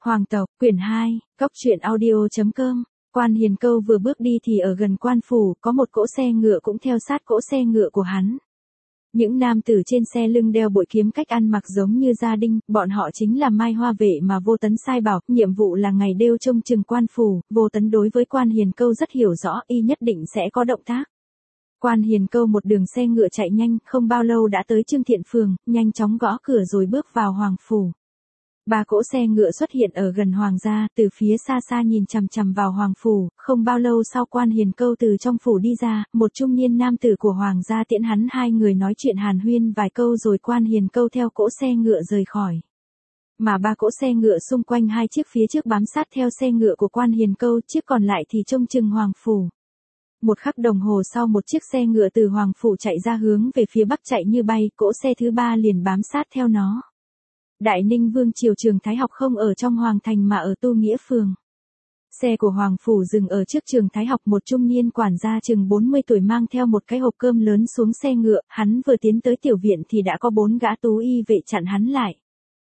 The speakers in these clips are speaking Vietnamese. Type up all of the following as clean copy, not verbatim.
Hoàng tộc, quyển 2, Cóc truyện audio.com. Quan Hiền Câu vừa bước đi thì ở gần quan phủ, có một cỗ xe ngựa cũng theo sát cỗ xe ngựa của hắn. Những nam tử trên xe lưng đeo bội kiếm, cách ăn mặc giống như gia đình, bọn họ chính là Mai Hoa vệ mà Vô Tấn sai bảo, nhiệm vụ là ngày đêm trông chừng quan phủ. Vô Tấn đối với Quan Hiền Câu rất hiểu rõ, y nhất định sẽ có động tác. Quan Hiền Câu một đường xe ngựa chạy nhanh, không bao lâu đã tới Trương Thiện Phường, nhanh chóng gõ cửa rồi bước vào hoàng phủ. Ba cỗ xe ngựa xuất hiện ở gần hoàng gia, từ phía xa xa nhìn chằm chằm vào hoàng phủ. Không bao lâu sau Quan Hiền Câu từ trong phủ đi ra, một trung niên nam tử của hoàng gia tiễn hắn, hai người nói chuyện hàn huyên vài câu rồi Quan Hiền Câu theo cỗ xe ngựa rời khỏi. Mà ba cỗ xe ngựa xung quanh hai chiếc phía trước bám sát theo xe ngựa của Quan Hiền Câu, chiếc còn lại thì trông chừng hoàng phủ. Một khắc đồng hồ sau, một chiếc xe ngựa từ hoàng phủ chạy ra hướng về phía bắc chạy như bay, cỗ xe thứ ba liền bám sát theo nó. Đại Ninh Vương triều Trường Thái Học không ở trong hoàng thành mà ở Tu Nghĩa Phường. Xe của hoàng phủ dừng ở trước Trường Thái Học, một trung niên quản gia chừng 40 tuổi mang theo một cái hộp cơm lớn xuống xe ngựa, hắn vừa tiến tới tiểu viện thì đã có 4 gã tú y vệ chặn hắn lại.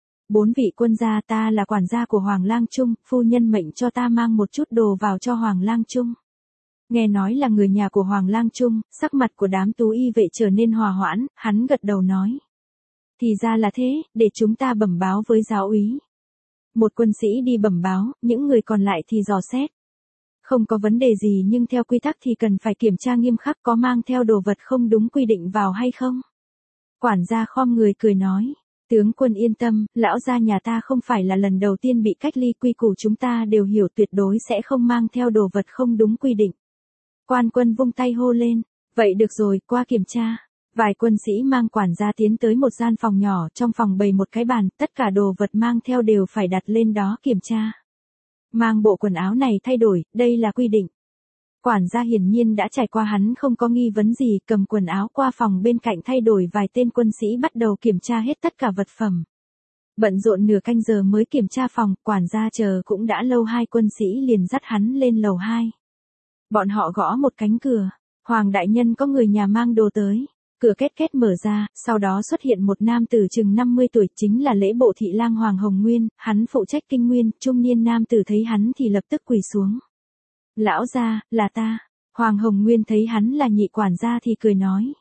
4 vị quân gia, ta là quản gia của Hoàng Lang Trung, phu nhân mệnh cho ta mang một chút đồ vào cho Hoàng Lang Trung. Nghe nói là người nhà của Hoàng Lang Trung, sắc mặt của đám tú y vệ trở nên hòa hoãn, hắn gật đầu nói. Thì ra là thế, để chúng ta bẩm báo với giáo úy. Một quân sĩ đi bẩm báo, những người còn lại thì dò xét. Không có vấn đề gì, nhưng theo quy tắc thì cần phải kiểm tra nghiêm khắc, có mang theo đồ vật không đúng quy định vào hay không. Quản gia khom người cười nói. Tướng quân yên tâm, lão gia nhà ta không phải là lần đầu tiên bị cách ly, quy củ chúng ta đều hiểu, tuyệt đối sẽ không mang theo đồ vật không đúng quy định. Quan quân vung tay hô lên. Vậy được rồi, qua kiểm tra. Vài quân sĩ mang quản gia tiến tới một gian phòng nhỏ, trong phòng bày một cái bàn, tất cả đồ vật mang theo đều phải đặt lên đó kiểm tra. Mang bộ quần áo này thay đổi, đây là quy định. Quản gia hiển nhiên đã trải qua, hắn không có nghi vấn gì, cầm quần áo qua phòng bên cạnh thay đổi, vài tên quân sĩ bắt đầu kiểm tra hết tất cả vật phẩm. Bận rộn nửa canh giờ mới kiểm tra phòng, quản gia chờ cũng đã lâu, hai quân sĩ liền dắt hắn lên lầu 2. Bọn họ gõ một cánh cửa. Hoàng đại nhân, có người nhà mang đồ tới. Cửa két két mở ra, sau đó xuất hiện một nam tử chừng 50 tuổi, chính là lễ bộ thị lang Hoàng Hồng Nguyên, hắn phụ trách kinh nguyên. Trung niên nam tử thấy hắn thì lập tức quỳ xuống. Lão gia, là ta. Hoàng Hồng Nguyên thấy hắn là nhị quản gia thì cười nói.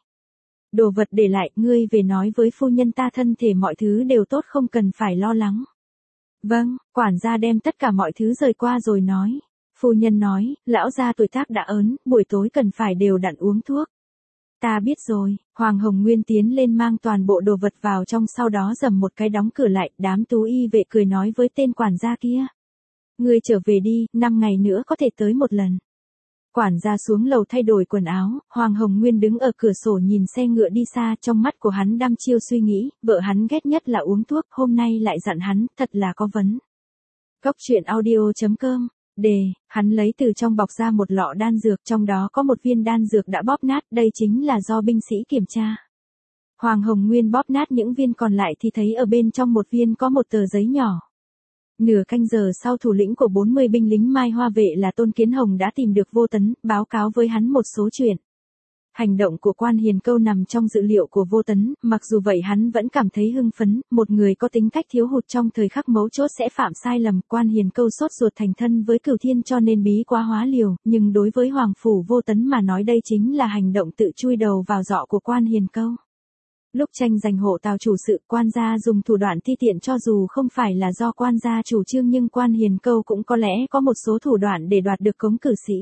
Đồ vật để lại, ngươi về nói với phu nhân ta thân thể mọi thứ đều tốt, không cần phải lo lắng. Vâng, quản gia đem tất cả mọi thứ rời qua rồi nói. Phu nhân nói, lão gia tuổi tác đã ớn, buổi tối cần phải đều đặn uống thuốc. Ta biết rồi. Hoàng Hồng Nguyên tiến lên mang toàn bộ đồ vật vào trong, sau đó dầm một cái đóng cửa lại. Đám tú y vệ cười nói với tên quản gia kia. Ngươi trở về đi, 5 ngày nữa có thể tới một lần. Quản gia xuống lầu thay đổi quần áo, Hoàng Hồng Nguyên đứng ở cửa sổ nhìn xe ngựa đi xa, trong mắt của hắn đăm chiêu suy nghĩ, vợ hắn ghét nhất là uống thuốc, hôm nay lại dặn hắn, thật là có vấn. Cóc truyện audio.com. Hắn lấy từ trong bọc ra một lọ đan dược, trong đó có một viên đan dược đã bóp nát, đây chính là do binh sĩ kiểm tra. Hoàng Hồng Nguyên bóp nát những viên còn lại thì thấy ở bên trong một viên có một tờ giấy nhỏ. Nửa canh giờ sau, thủ lĩnh của 40 binh lính Mai Hoa vệ là Tôn Kiến Hồng đã tìm được Vô Tấn, báo cáo với hắn một số chuyện. Hành động của Quan Hiền Câu nằm trong dự liệu của Vô Tấn, mặc dù vậy hắn vẫn cảm thấy hưng phấn, một người có tính cách thiếu hụt trong thời khắc mấu chốt sẽ phạm sai lầm. Quan Hiền Câu sốt ruột thành thân với Cửu Thiên cho nên bí quá hóa liều, nhưng đối với Hoàng phủ Vô Tấn mà nói đây chính là hành động tự chui đầu vào giỏ của Quan Hiền Câu. Lúc tranh giành hộ tào chủ sự, quan gia dùng thủ đoạn ti tiện, cho dù không phải là do quan gia chủ trương nhưng Quan Hiền Câu cũng có lẽ có một số thủ đoạn để đoạt được cống cử sĩ.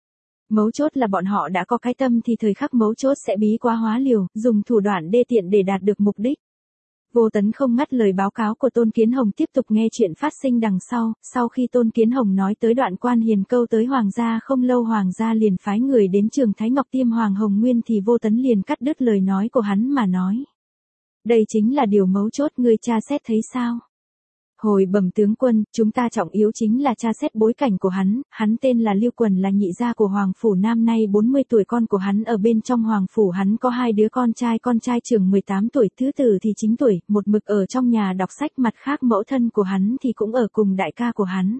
Mấu chốt là bọn họ đã có cái tâm thì thời khắc mấu chốt sẽ bí quá hóa liều, dùng thủ đoạn đê tiện để đạt được mục đích. Vô Tấn không ngắt lời báo cáo của Tôn Kiến Hồng, tiếp tục nghe chuyện phát sinh đằng sau. Sau khi Tôn Kiến Hồng nói tới đoạn Quan Hiền Câu tới Hoàng gia không lâu, Hoàng gia liền phái người đến Trường Thái Ngọc tiêm Hoàng Hồng Nguyên thì Vô Tấn liền cắt đứt lời nói của hắn mà nói. Đây chính là điều mấu chốt, ngươi tra xét thấy sao? Hồi bẩm tướng quân, chúng ta trọng yếu chính là tra xét bối cảnh của hắn tên là Lưu Quần, là nhị gia của Hoàng phủ, năm nay 40 tuổi, con của hắn ở bên trong Hoàng phủ, hắn có 2 đứa con trai chừng 18 tuổi, thứ tử thì 9 tuổi, một mực ở trong nhà đọc sách, mặt khác mẫu thân của hắn thì cũng ở cùng đại ca của hắn.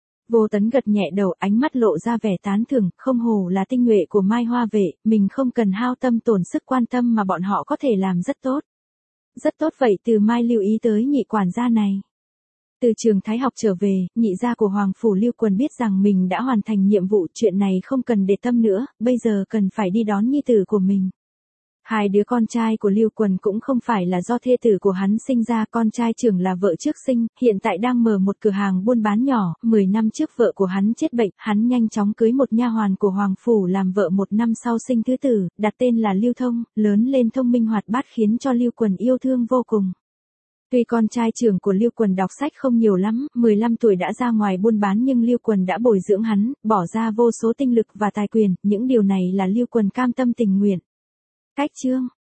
Vô Tấn gật nhẹ đầu, ánh mắt lộ ra vẻ tán thưởng, không hổ là tinh nhuệ của Mai Hoa vệ, mình không cần hao tâm tổn sức quan tâm mà bọn họ có thể làm rất tốt. Rất tốt, vậy từ mai lưu ý tới nhị quản gia này. Từ trường Thái học trở về, nhị gia của Hoàng Phủ Lưu Quần biết rằng mình đã hoàn thành nhiệm vụ, chuyện này không cần để tâm nữa, bây giờ cần phải đi đón nhi tử của mình. Hai đứa con trai của Lưu Quần cũng không phải là do thê tử của hắn sinh ra, con trai trưởng là vợ trước sinh, hiện tại đang mở một cửa hàng buôn bán nhỏ, 10 năm trước vợ của hắn chết bệnh, hắn nhanh chóng cưới một nha hoàn của Hoàng Phủ làm vợ, 1 năm sau sinh thứ tử, đặt tên là Lưu Thông, lớn lên thông minh hoạt bát khiến cho Lưu Quần yêu thương vô cùng. Tuy con trai trưởng của Lưu Quần đọc sách không nhiều lắm, 15 tuổi đã ra ngoài buôn bán nhưng Lưu Quần đã bồi dưỡng hắn, bỏ ra vô số tinh lực và tài quyền, những điều này là Lưu Quần cam tâm tình nguyện. Cách chương